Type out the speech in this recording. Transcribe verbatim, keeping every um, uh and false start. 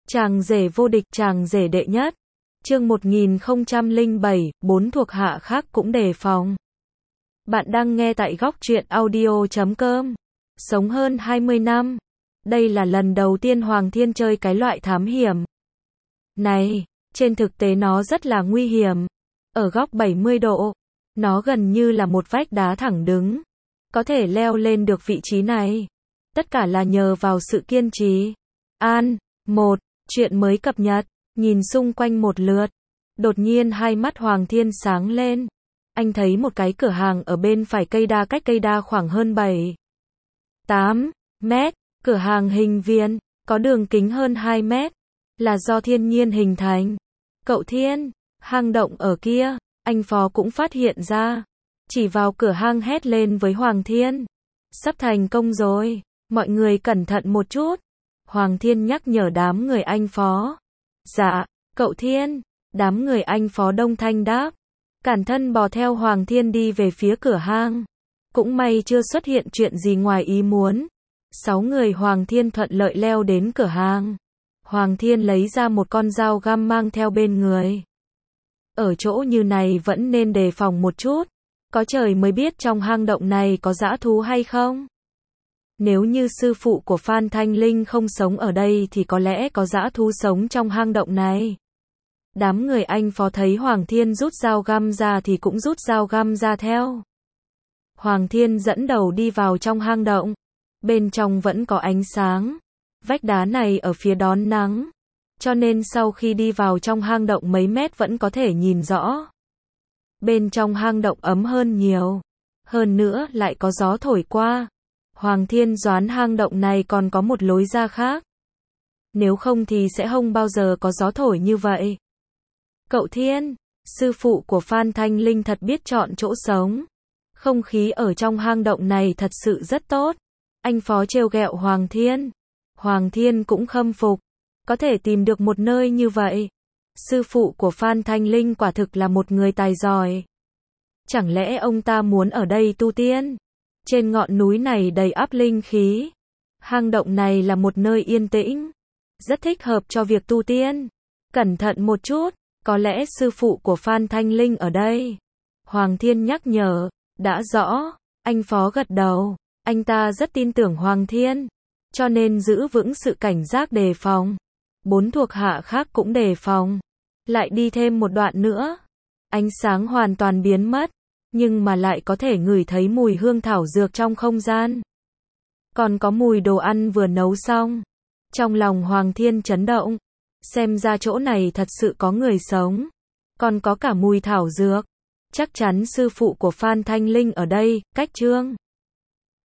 Chàng rể vô địch, chàng rể đệ nhất. Chương một nghìn không trăm lẻ bảy, bốn thuộc hạ khác cũng đề phòng. Bạn đang nghe tại góc truyện audio chấm com. Sống hơn hai mươi năm. Đây là lần đầu tiên Hoàng Thiên chơi cái loại thám hiểm này. Trên thực tế nó rất là nguy hiểm. Ở góc bảy mươi độ, nó gần như là một vách đá thẳng đứng. Có thể leo lên được vị trí này. Tất cả là nhờ vào sự kiên trì. An, một, chuyện mới cập nhật. Nhìn xung quanh một lượt. Đột nhiên hai mắt Hoàng Thiên sáng lên. Anh thấy một cái cửa hàng ở bên phải cây đa, cách cây đa khoảng hơn bảy, tám mét. Cửa hàng hình viên, có đường kính hơn hai mét. Là do thiên nhiên hình thành. Cậu Thiên, hang động ở kia. Anh Phó cũng phát hiện ra. Chỉ vào cửa hang hét lên với Hoàng Thiên. Sắp thành công rồi. Mọi người cẩn thận một chút. Hoàng Thiên nhắc nhở đám người anh Phó. Dạ, cậu Thiên. Đám người anh Phó đông thanh đáp. Cản thân bò theo Hoàng Thiên đi về phía cửa hang. Cũng may chưa xuất hiện chuyện gì ngoài ý muốn. Sáu người Hoàng Thiên thuận lợi leo đến cửa hang. Hoàng Thiên lấy ra một con dao găm mang theo bên người. Ở chỗ như này vẫn nên đề phòng một chút. Có trời mới biết trong hang động này có dã thú hay không. Nếu như sư phụ của Phan Thanh Linh không sống ở đây thì có lẽ có dã thú sống trong hang động này. Đám người anh Phó thấy Hoàng Thiên rút dao găm ra thì cũng rút dao găm ra theo. Hoàng Thiên dẫn đầu đi vào trong hang động. Bên trong vẫn có ánh sáng. Vách đá này ở phía đón nắng. Cho nên sau khi đi vào trong hang động mấy mét vẫn có thể nhìn rõ. Bên trong hang động ấm hơn nhiều. Hơn nữa lại có gió thổi qua. Hoàng Thiên đoán hang động này còn có một lối ra khác. Nếu không thì sẽ không bao giờ có gió thổi như vậy. Cậu Thiên, sư phụ của Phan Thanh Linh thật biết chọn chỗ sống. Không khí ở trong hang động này thật sự rất tốt. Anh Phó trêu ghẹo Hoàng Thiên. Hoàng Thiên cũng khâm phục. Có thể tìm được một nơi như vậy. Sư phụ của Phan Thanh Linh quả thực là một người tài giỏi. Chẳng lẽ ông ta muốn ở đây tu tiên? Trên ngọn núi này đầy ắp linh khí. Hang động này là một nơi yên tĩnh. Rất thích hợp cho việc tu tiên. Cẩn thận một chút. Có lẽ sư phụ của Phan Thanh Linh ở đây. Hoàng Thiên nhắc nhở. Đã rõ. Anh Phó gật đầu. Anh ta rất tin tưởng Hoàng Thiên. Cho nên giữ vững sự cảnh giác đề phòng. Bốn thuộc hạ khác cũng đề phòng. Lại đi thêm một đoạn nữa. Ánh sáng hoàn toàn biến mất. Nhưng mà lại có thể ngửi thấy mùi hương thảo dược trong không gian. Còn có mùi đồ ăn vừa nấu xong. Trong lòng Hoàng Thiên chấn động. Xem ra chỗ này thật sự có người sống. Còn có cả mùi thảo dược. Chắc chắn sư phụ của Phan Thanh Linh ở đây. Cách chương